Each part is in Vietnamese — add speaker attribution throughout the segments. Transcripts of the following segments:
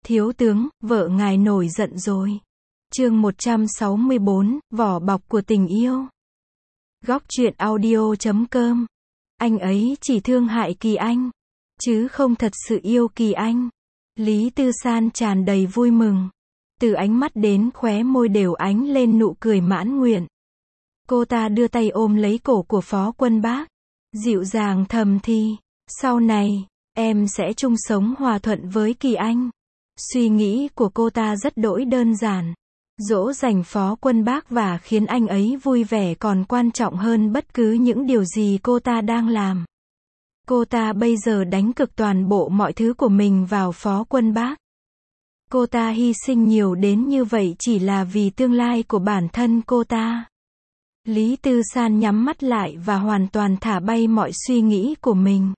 Speaker 1: Thiếu tướng, vợ ngài nổi giận rồi. Chương 164, vỏ bọc của tình yêu. Góc truyện audio.com. Anh ấy chỉ thương hại Kỳ Anh, chứ không thật sự yêu Kỳ Anh. Lý Tư San tràn đầy vui mừng. Từ ánh mắt đến khóe môi đều ánh lên nụ cười mãn nguyện. Cô ta đưa tay ôm lấy cổ của Phó Quân Bác, dịu dàng thầm thì, sau này, em sẽ chung sống hòa thuận với Kỳ Anh. Suy nghĩ của cô ta rất đỗi đơn giản. Dỗ dành Phó Quân Bác và khiến anh ấy vui vẻ còn quan trọng hơn bất cứ những điều gì cô ta đang làm. Cô ta bây giờ đánh cược toàn bộ mọi thứ của mình vào Phó Quân Bác. Cô ta hy sinh nhiều đến như vậy chỉ là vì tương lai của bản thân cô ta. Lý Tư San nhắm mắt lại và hoàn toàn thả bay mọi suy nghĩ của mình.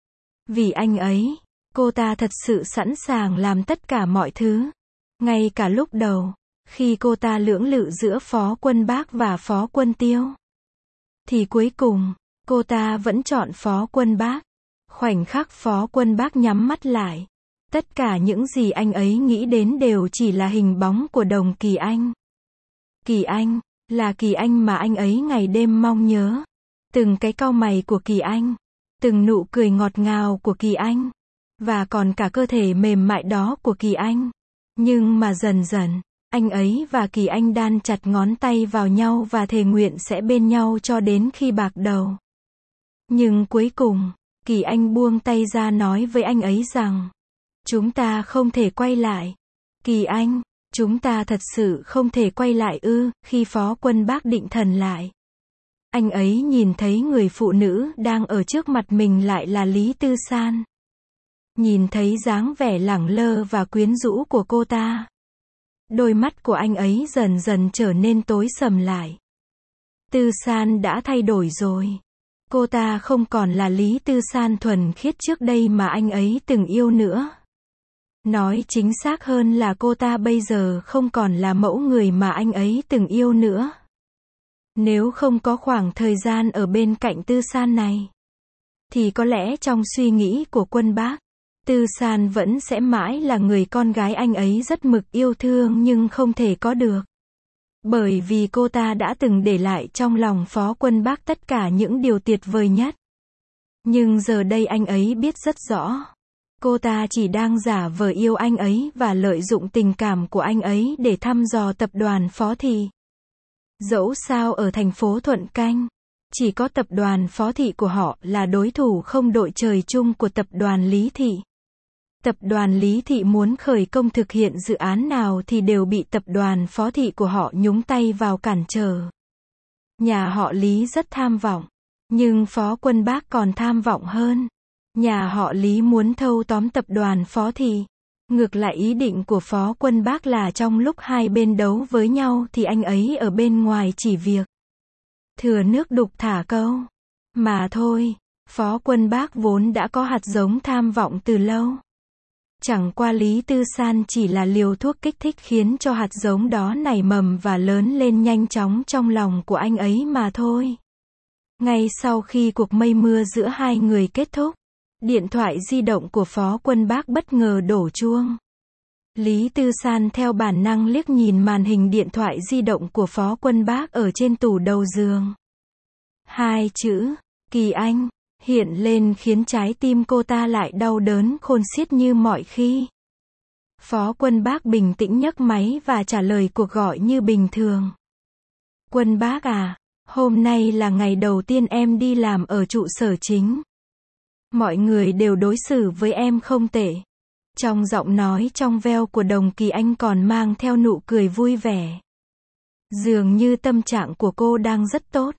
Speaker 1: Vì anh ấy, cô ta thật sự sẵn sàng làm tất cả mọi thứ. Ngay cả lúc đầu, khi cô ta lưỡng lự giữa Phó Quân Bác và Phó Quân Tiêu, thì cuối cùng, cô ta vẫn chọn Phó Quân Bác. Khoảnh khắc Phó Quân Bác nhắm mắt lại, tất cả những gì anh ấy nghĩ đến đều chỉ là hình bóng của Đồng Kỳ Anh. Kỳ Anh, là Kỳ Anh mà anh ấy ngày đêm mong nhớ. Từng cái cau mày của Kỳ Anh, từng nụ cười ngọt ngào của Kỳ Anh, và còn cả cơ thể mềm mại đó của Kỳ Anh. Nhưng mà dần dần, anh ấy và Kỳ Anh đan chặt ngón tay vào nhau và thề nguyện sẽ bên nhau cho đến khi bạc đầu. Nhưng cuối cùng, Kỳ Anh buông tay ra nói với anh ấy rằng, chúng ta không thể quay lại. Kỳ Anh, chúng ta thật sự không thể quay lại ư? Khi Phó Quân Bác định thần lại, anh ấy nhìn thấy người phụ nữ đang ở trước mặt mình lại là Lý Tư San. Nhìn thấy dáng vẻ lẳng lơ và quyến rũ của cô ta, đôi mắt của anh ấy dần dần trở nên tối sầm lại. Tư San đã thay đổi rồi. Cô ta không còn là Lý Tư San thuần khiết trước đây mà anh ấy từng yêu nữa. Nói chính xác hơn là cô ta bây giờ không còn là mẫu người mà anh ấy từng yêu nữa. Nếu không có khoảng thời gian ở bên cạnh Tư San này, thì có lẽ trong suy nghĩ của Quân Bác, Tư San vẫn sẽ mãi là người con gái anh ấy rất mực yêu thương nhưng không thể có được. Bởi vì cô ta đã từng để lại trong lòng Phó Quân Bác tất cả những điều tuyệt vời nhất. Nhưng giờ đây anh ấy biết rất rõ, cô ta chỉ đang giả vờ yêu anh ấy và lợi dụng tình cảm của anh ấy để thăm dò tập đoàn Phó Thị. Dẫu sao ở thành phố Thuận Canh, chỉ có tập đoàn Phó Thị của họ là đối thủ không đội trời chung của tập đoàn Lý Thị. Tập đoàn Lý Thị muốn khởi công thực hiện dự án nào thì đều bị tập đoàn Phó Thị của họ nhúng tay vào cản trở. Nhà họ Lý rất tham vọng, nhưng Phó Quân Bác còn tham vọng hơn. Nhà họ Lý muốn thâu tóm tập đoàn Phó Thị. Ngược lại ý định của Phó Quân Bác là trong lúc hai bên đấu với nhau thì anh ấy ở bên ngoài chỉ việc thừa nước đục thả câu. Mà thôi, Phó Quân Bác vốn đã có hạt giống tham vọng từ lâu. Chẳng qua Lý Tư San chỉ là liều thuốc kích thích khiến cho hạt giống đó nảy mầm và lớn lên nhanh chóng trong lòng của anh ấy mà thôi. Ngay sau khi cuộc mây mưa giữa hai người kết thúc, điện thoại di động của Phó Quân Bác bất ngờ đổ chuông. Lý Tư San theo bản năng liếc nhìn màn hình điện thoại di động của Phó Quân Bác ở trên tủ đầu giường. Hai chữ, Kỳ Anh, hiện lên khiến trái tim cô ta lại đau đớn khôn xiết như mọi khi. Phó Quân Bác bình tĩnh nhấc máy và trả lời cuộc gọi như bình thường. Quân Bác à, hôm nay là ngày đầu tiên em đi làm ở trụ sở chính. Mọi người đều đối xử với em không tệ. Trong giọng nói trong veo của Đồng Kỳ Anh còn mang theo nụ cười vui vẻ. Dường như tâm trạng của cô đang rất tốt.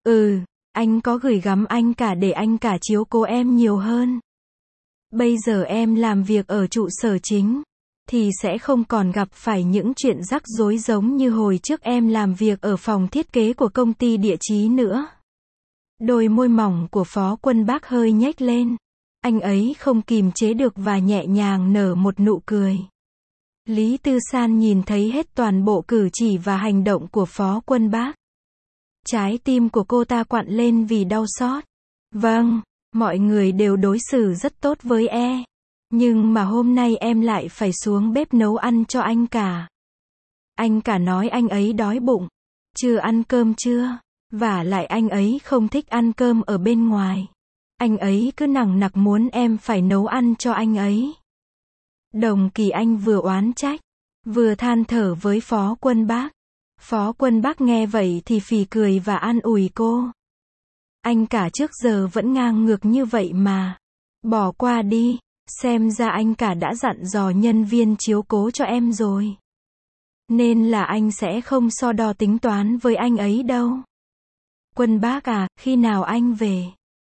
Speaker 1: Anh có gửi gắm anh cả để anh cả chiếu cố em nhiều hơn. Bây giờ em làm việc ở trụ sở chính, thì sẽ không còn gặp phải những chuyện rắc rối giống như hồi trước em làm việc ở phòng thiết kế của công ty địa chí nữa. Đôi môi mỏng của Phó Quân Bác hơi nhếch lên. Anh ấy không kìm chế được và nhẹ nhàng nở một nụ cười. Lý Tư San nhìn thấy hết toàn bộ cử chỉ và hành động của Phó Quân Bác. Trái tim của cô ta quặn lên vì đau xót. Vâng, mọi người đều đối xử rất tốt với Nhưng mà hôm nay em lại phải xuống bếp nấu ăn cho anh cả. Anh cả nói anh ấy đói bụng. Chưa ăn cơm chưa? Vả lại anh ấy không thích ăn cơm ở bên ngoài. Anh ấy cứ nằng nặc muốn em phải nấu ăn cho anh ấy. Đồng Kỳ Anh vừa oán trách, vừa than thở với Phó Quân Bác. Phó Quân Bác nghe vậy thì phì cười và an ủi cô. Anh cả trước giờ vẫn ngang ngược như vậy mà. Bỏ qua đi, xem ra anh cả đã dặn dò nhân viên chiếu cố cho em rồi. Nên là anh sẽ không so đo tính toán với anh ấy đâu. Quân Bác à, khi nào anh về?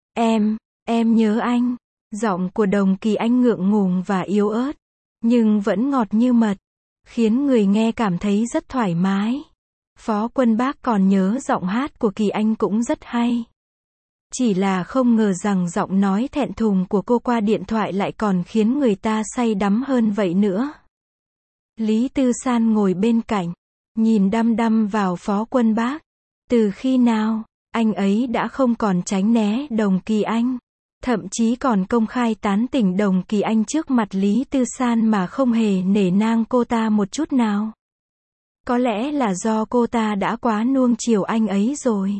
Speaker 1: Em nhớ anh. Giọng của Đồng Kỳ Anh ngượng ngùng và yếu ớt, nhưng vẫn ngọt như mật, khiến người nghe cảm thấy rất thoải mái. Phó Quân Bác còn nhớ giọng hát của Kỳ Anh cũng rất hay. Chỉ là không ngờ rằng giọng nói thẹn thùng của cô qua điện thoại lại còn khiến người ta say đắm hơn vậy nữa. Lý Tư San ngồi bên cạnh, nhìn đăm đăm vào Phó Quân Bác. Từ khi nào, anh ấy đã không còn tránh né Đồng Kỳ Anh. Thậm chí còn công khai tán tỉnh Đồng Kỳ Anh trước mặt Lý Tư San mà không hề nể nang cô ta một chút nào. Có lẽ là do cô ta đã quá nuông chiều anh ấy rồi.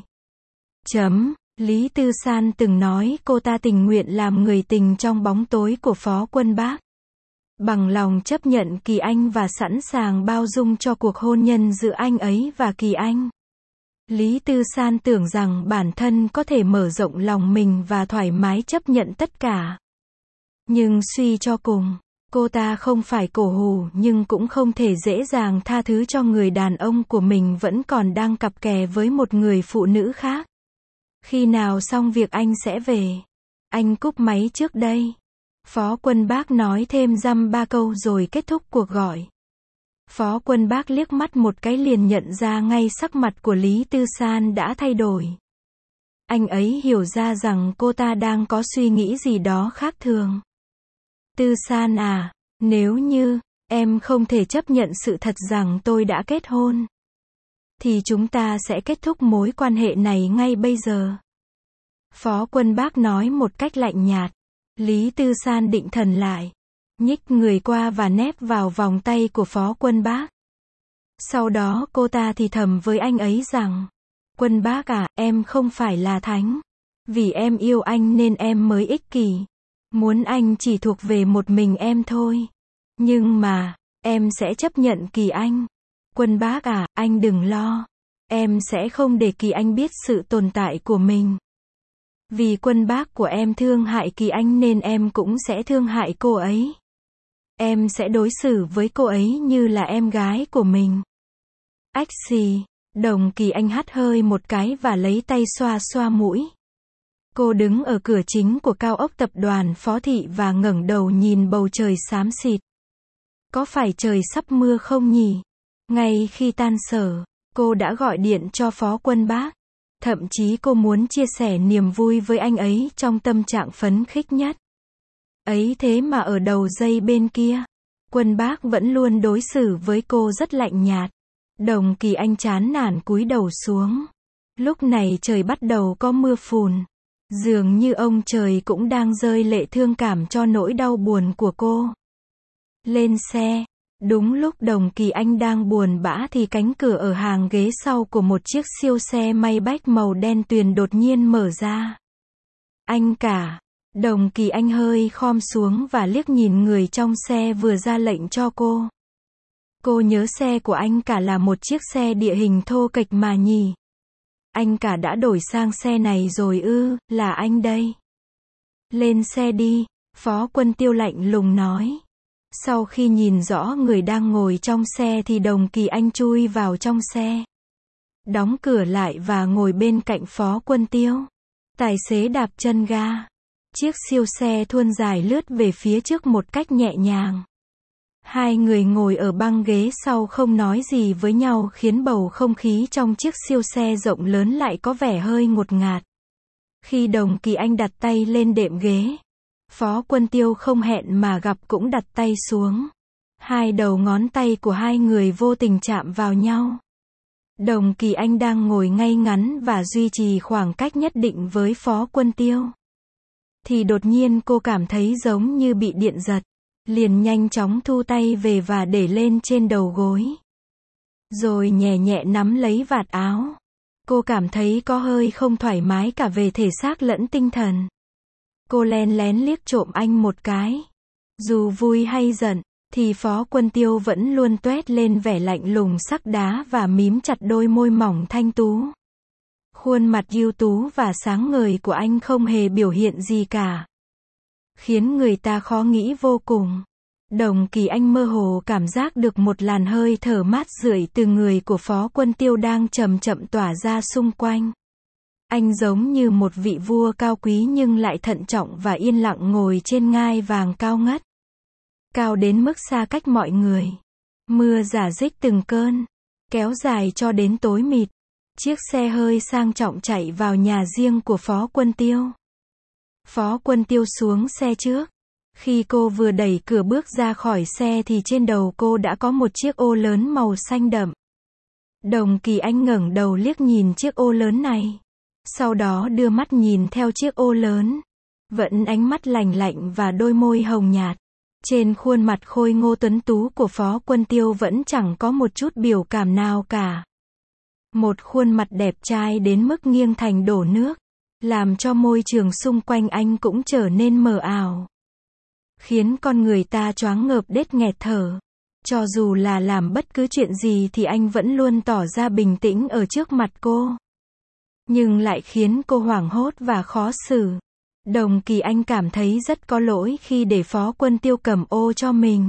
Speaker 1: Lý Tư San từng nói cô ta tình nguyện làm người tình trong bóng tối của Phó Quân Bác. Bằng lòng chấp nhận Kỳ Anh và sẵn sàng bao dung cho cuộc hôn nhân giữa anh ấy và Kỳ Anh. Lý Tư San tưởng rằng bản thân có thể mở rộng lòng mình và thoải mái chấp nhận tất cả. Nhưng suy cho cùng, cô ta không phải cổ hủ nhưng cũng không thể dễ dàng tha thứ cho người đàn ông của mình vẫn còn đang cặp kè với một người phụ nữ khác. Khi nào xong việc anh sẽ về. Anh cúp máy trước đây. Phó Quân Bác nói thêm dăm ba câu rồi kết thúc cuộc gọi. Phó Quân Bác liếc mắt một cái liền nhận ra ngay sắc mặt của Lý Tư San đã thay đổi. Anh ấy hiểu ra rằng cô ta đang có suy nghĩ gì đó khác thường. Tư San à, nếu như em không thể chấp nhận sự thật rằng tôi đã kết hôn, thì chúng ta sẽ kết thúc mối quan hệ này ngay bây giờ. Phó Quân Bác nói một cách lạnh nhạt. Lý Tư San định thần lại, nhích người qua và nép vào vòng tay của Phó Quân Bác. Sau đó cô ta thì thầm với anh ấy rằng, Quân Bác à, em không phải là thánh. Vì em yêu anh nên em mới ích kỷ. Muốn anh chỉ thuộc về một mình em thôi. Nhưng mà, em sẽ chấp nhận Kỳ Anh. Quân Bác à, anh đừng lo. Em sẽ không để Kỳ Anh biết sự tồn tại của mình. Vì Quân Bác của em thương hại Kỳ Anh nên em cũng sẽ thương hại cô ấy. Em sẽ đối xử với cô ấy như là em gái của mình. Ách xì, Đồng Kỳ Anh hắt hơi một cái và lấy tay xoa xoa mũi. Cô đứng ở cửa chính của cao ốc tập đoàn Phó Thị và ngẩng đầu nhìn bầu trời xám xịt. Có phải trời sắp mưa không nhỉ? Ngay khi tan sở, cô đã gọi điện cho Phó Quân Bác. Thậm chí cô muốn chia sẻ niềm vui với anh ấy trong tâm trạng phấn khích nhất. Ấy thế mà ở đầu dây bên kia, Quân Bác vẫn luôn đối xử với cô rất lạnh nhạt. Đồng Kỳ Anh chán nản cúi đầu xuống. Lúc này trời bắt đầu có mưa phùn. Dường như ông trời cũng đang rơi lệ thương cảm cho nỗi đau buồn của cô. Lên xe. Đúng lúc Đồng Kỳ Anh đang buồn bã thì cánh cửa ở hàng ghế sau của một chiếc siêu xe Maybach màu đen tuyền đột nhiên mở ra. Anh cả. Đồng Kỳ Anh hơi khom xuống và liếc nhìn người trong xe vừa ra lệnh cho cô. Cô nhớ xe của anh cả là một chiếc xe địa hình thô kệch mà nhỉ. Anh cả đã đổi sang xe này rồi ư, là anh đây. Lên xe đi, Phó Quân Tiêu lạnh lùng nói. Sau khi nhìn rõ người đang ngồi trong xe thì Đồng Kỳ Anh chui vào trong xe. Đóng cửa lại và ngồi bên cạnh Phó Quân Tiêu. Tài xế đạp chân ga. Chiếc siêu xe thuôn dài lướt về phía trước một cách nhẹ nhàng. Hai người ngồi ở băng ghế sau không nói gì với nhau khiến bầu không khí trong chiếc siêu xe rộng lớn lại có vẻ hơi ngột ngạt. Khi Đồng Kỳ Anh đặt tay lên đệm ghế, Phó Quân Tiêu không hẹn mà gặp cũng đặt tay xuống. Hai đầu ngón tay của hai người vô tình chạm vào nhau. Đồng Kỳ Anh đang ngồi ngay ngắn và duy trì khoảng cách nhất định với Phó Quân Tiêu. Thì đột nhiên cô cảm thấy giống như bị điện giật. liền nhanh chóng thu tay về và để lên trên đầu gối. Rồi nhẹ nhẹ nắm lấy vạt áo. Cô cảm thấy có hơi không thoải mái cả về thể xác lẫn tinh thần. Cô len lén liếc trộm anh một cái. Dù vui hay giận, thì Phó Quân Tiêu vẫn luôn toét lên vẻ lạnh lùng sắc đá và mím chặt đôi môi mỏng thanh tú. Khuôn mặt ưu tú và sáng ngời của anh không hề biểu hiện gì cả, khiến người ta khó nghĩ vô cùng. Đồng Kỳ Anh mơ hồ cảm giác được một làn hơi thở mát rượi từ người của Phó Quân Tiêu đang chậm chậm tỏa ra xung quanh. Anh giống như một vị vua cao quý nhưng lại thận trọng và yên lặng ngồi trên ngai vàng cao ngất. Cao đến mức xa cách mọi người. Mưa rả rích từng cơn, kéo dài cho đến tối mịt. Chiếc xe hơi sang trọng chạy vào nhà riêng của Phó Quân Tiêu. Phó Quân Tiêu xuống xe trước. Khi cô vừa đẩy cửa bước ra khỏi xe thì trên đầu cô đã có một chiếc ô lớn màu xanh đậm. Đồng Kỳ Anh ngẩng đầu liếc nhìn chiếc ô lớn này. Sau đó đưa mắt nhìn theo chiếc ô lớn. Vẫn ánh mắt lạnh lạnh và đôi môi hồng nhạt. Trên khuôn mặt khôi ngô tuấn tú của Phó Quân Tiêu vẫn chẳng có một chút biểu cảm nào cả. Một khuôn mặt đẹp trai đến mức nghiêng thành đổ nước, làm cho môi trường xung quanh anh cũng trở nên mờ ảo, khiến con người ta choáng ngợp đết nghẹt thở. Cho dù là làm bất cứ chuyện gì thì anh vẫn luôn tỏ ra bình tĩnh ở trước mặt cô, nhưng lại khiến cô hoảng hốt và khó xử. Đồng Kỳ Anh cảm thấy rất có lỗi khi để Phó Quân Tiêu cầm ô cho mình.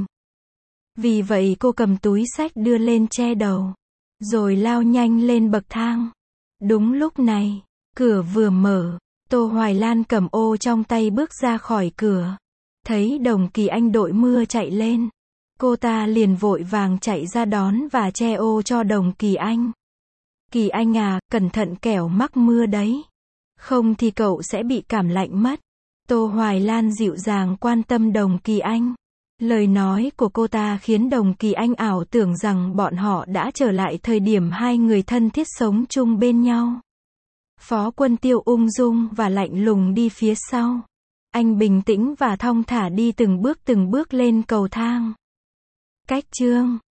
Speaker 1: Vì vậy cô cầm túi xách đưa lên che đầu, rồi lao nhanh lên bậc thang. Đúng lúc này, cửa vừa mở, Tô Hoài Lan cầm ô trong tay bước ra khỏi cửa. Thấy Đồng Kỳ Anh đội mưa chạy lên, cô ta liền vội vàng chạy ra đón và che ô cho Đồng Kỳ Anh. Kỳ Anh à, cẩn thận kẻo mắc mưa đấy. Không thì cậu sẽ bị cảm lạnh mất. Tô Hoài Lan dịu dàng quan tâm Đồng Kỳ Anh. Lời nói của cô ta khiến Đồng Kỳ Anh ảo tưởng rằng bọn họ đã trở lại thời điểm hai người thân thiết sống chung bên nhau. Phó Quân Tiêu ung dung và lạnh lùng đi phía sau. Anh bình tĩnh và thong thả đi từng bước lên cầu thang. Cách chương